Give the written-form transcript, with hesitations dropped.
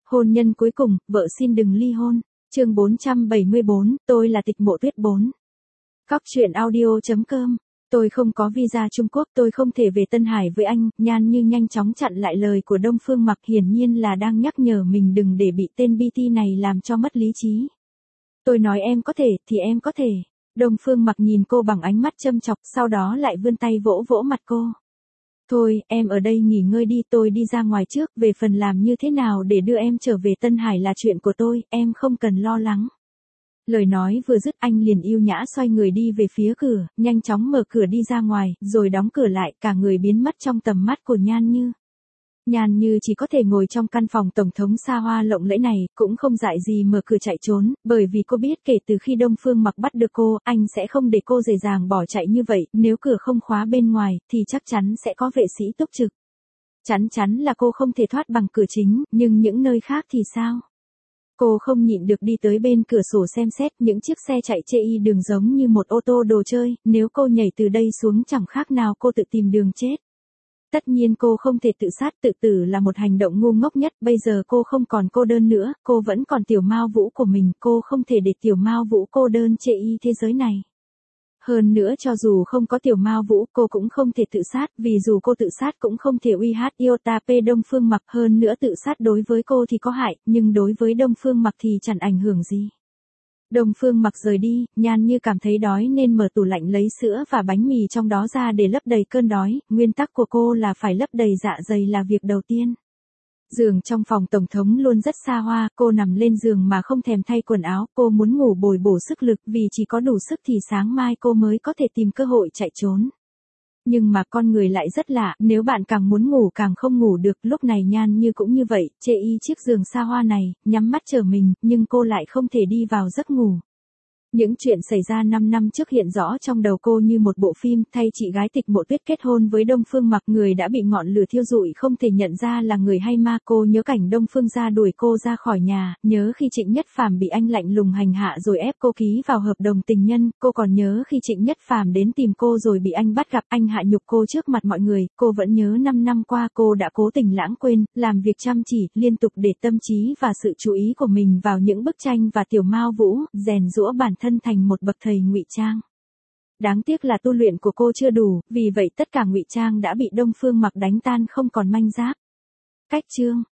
Hôn nhân cuối cùng, vợ xin đừng ly hôn. Chương 474, tôi là Tịch Mộ Tuyết 4. Cóc truyện audio.com. Tôi không có visa Trung Quốc, tôi không thể về Tân Hải với anh. Nhan Như nhanh chóng chặn lại lời của Đông Phương Mặc, hiển nhiên là đang nhắc nhở mình đừng để bị tên BT này làm cho mất lý trí. Tôi nói em có thể, thì em có thể. Đông Phương Mặc nhìn cô bằng ánh mắt châm chọc, sau đó lại vươn tay vỗ vỗ mặt cô. Thôi, em ở đây nghỉ ngơi đi, tôi đi ra ngoài trước, về phần làm như thế nào để đưa em trở về Tân Hải là chuyện của tôi, em không cần lo lắng. Lời nói vừa dứt anh liền yêu nhã xoay người đi về phía cửa, nhanh chóng mở cửa đi ra ngoài, rồi đóng cửa lại, cả người biến mất trong tầm mắt của Nhan Như. Nhan Như chỉ có thể ngồi trong căn phòng tổng thống xa hoa lộng lẫy này, cũng không dại gì mở cửa chạy trốn, bởi vì cô biết kể từ khi Đông Phương Mặc bắt được cô, anh sẽ không để cô dễ dàng bỏ chạy như vậy, nếu cửa không khóa bên ngoài, thì chắc chắn sẽ có vệ sĩ túc trực. Chắn chắn là cô không thể thoát bằng cửa chính, nhưng những nơi khác thì sao? Cô không nhịn được đi tới bên cửa sổ xem xét những chiếc xe chạy chê y đường giống như một ô tô đồ chơi, nếu cô nhảy từ đây xuống chẳng khác nào cô tự tìm đường chết. Tất nhiên cô không thể tự sát, tự tử là một hành động ngu ngốc nhất, bây giờ cô không còn cô đơn nữa, cô vẫn còn Tiểu Mao Vũ của mình, cô không thể để Tiểu Mao Vũ cô đơn chê y thế giới này. Hơn nữa cho dù không có Tiểu Mao Vũ, cô cũng không thể tự sát, vì dù cô tự sát cũng không thể uy hát Iota P Đông Phương Mặc, hơn nữa tự sát đối với cô thì có hại, nhưng đối với Đông Phương Mặc thì chẳng ảnh hưởng gì. Đông Phương Mặc rời đi, Nhan Như cảm thấy đói nên mở tủ lạnh lấy sữa và bánh mì trong đó ra để lấp đầy cơn đói, nguyên tắc của cô là phải lấp đầy dạ dày là việc đầu tiên. Giường trong phòng tổng thống luôn rất xa hoa, cô nằm lên giường mà không thèm thay quần áo, cô muốn ngủ bồi bổ sức lực vì chỉ có đủ sức thì sáng mai cô mới có thể tìm cơ hội chạy trốn. Nhưng mà con người lại rất lạ, nếu bạn càng muốn ngủ càng không ngủ được, lúc này Nhan Như cũng như vậy, chê y chiếc giường xa hoa này, nhắm mắt chờ mình, nhưng cô lại không thể đi vào giấc ngủ. Những chuyện xảy ra 5 năm trước hiện rõ trong đầu cô như một bộ phim, thay chị gái Tịch Mộ Tuyết kết hôn với Đông Phương Mặc, người đã bị ngọn lửa thiêu rụi không thể nhận ra là người hay ma. Cô nhớ cảnh Đông Phương gia đuổi cô ra khỏi nhà, nhớ khi Trịnh Nhất Phàm bị anh lạnh lùng hành hạ rồi ép cô ký vào hợp đồng tình nhân, cô còn nhớ khi Trịnh Nhất Phàm đến tìm cô rồi bị anh bắt gặp, anh hạ nhục cô trước mặt mọi người, cô vẫn nhớ 5 năm qua cô đã cố tình lãng quên, làm việc chăm chỉ, liên tục để tâm trí và sự chú ý của mình vào những bức tranh và Tiểu Mao Vũ, rèn giũa bản thân thành một bậc thầy ngụy trang. Đáng tiếc là tu luyện của cô chưa đủ, vì vậy tất cả ngụy trang đã bị Đông Phương Mặc đánh tan không còn manh giáp. Cách chương